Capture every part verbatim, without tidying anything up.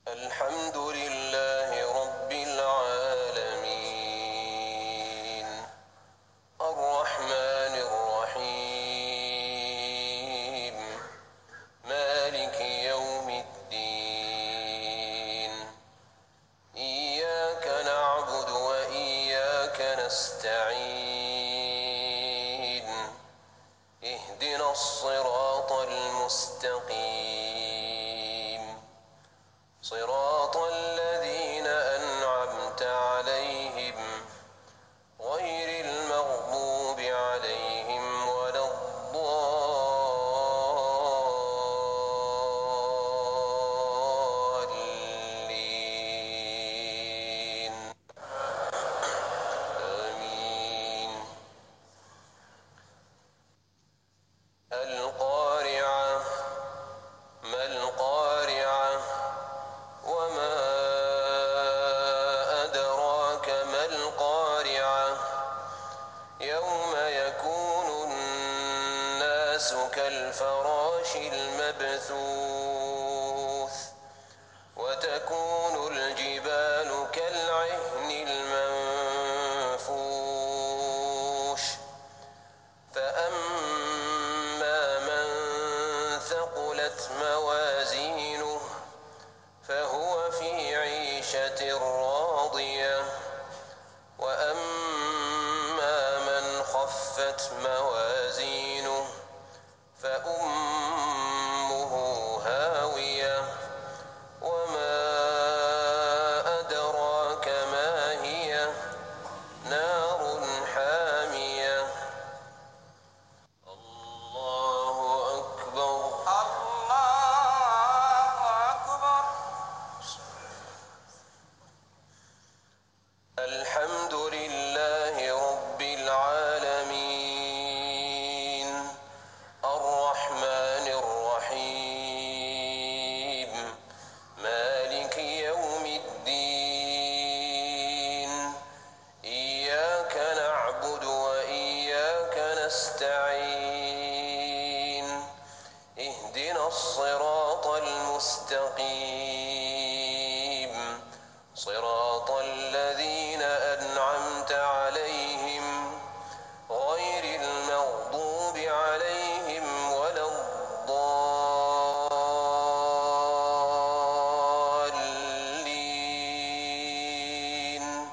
الحمد لله رب العالمين الرحمن الرحيم مالك يوم الدين إياك نعبد وإياك نستعين اهدنا الصراط المستقيم صراط الذين أنعمت عليهم غير المغضوب عليهم ولا الضالين آمين. القارعة ما القارعة وما أدراك ما القارعة يوم يكون الناس كالفراش المبثوث وتكون الجبال كالعهن المنفوش فأما من ثقلت موازينه فهو في عيشة راضية وأما من خفت موازينه فأمه هاوية وما أدراك ما هي نار حامية. الله أكبر. الله أكبر. الحمد لله رب العالمين الرحمن الرحيم مالك يوم الدين إياك نعبد وإياك نستعين اهدنا الصراط المستقيم صراط الذين أنعمت عليهم غير المغضوب عليهم ولا الضالين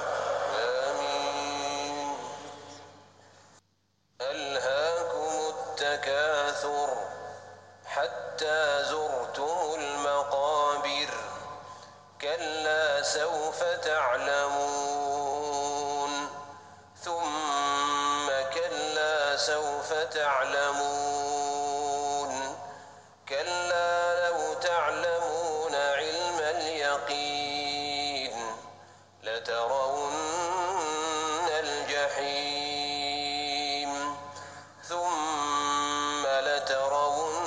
آمين. ألهاكم التكاثر حتى زرتم المقابر كلا سوف تعلمون ثم كلا سوف تعلمون كلا لو تعلمون علم اليقين لترون الجحيم ثم لترون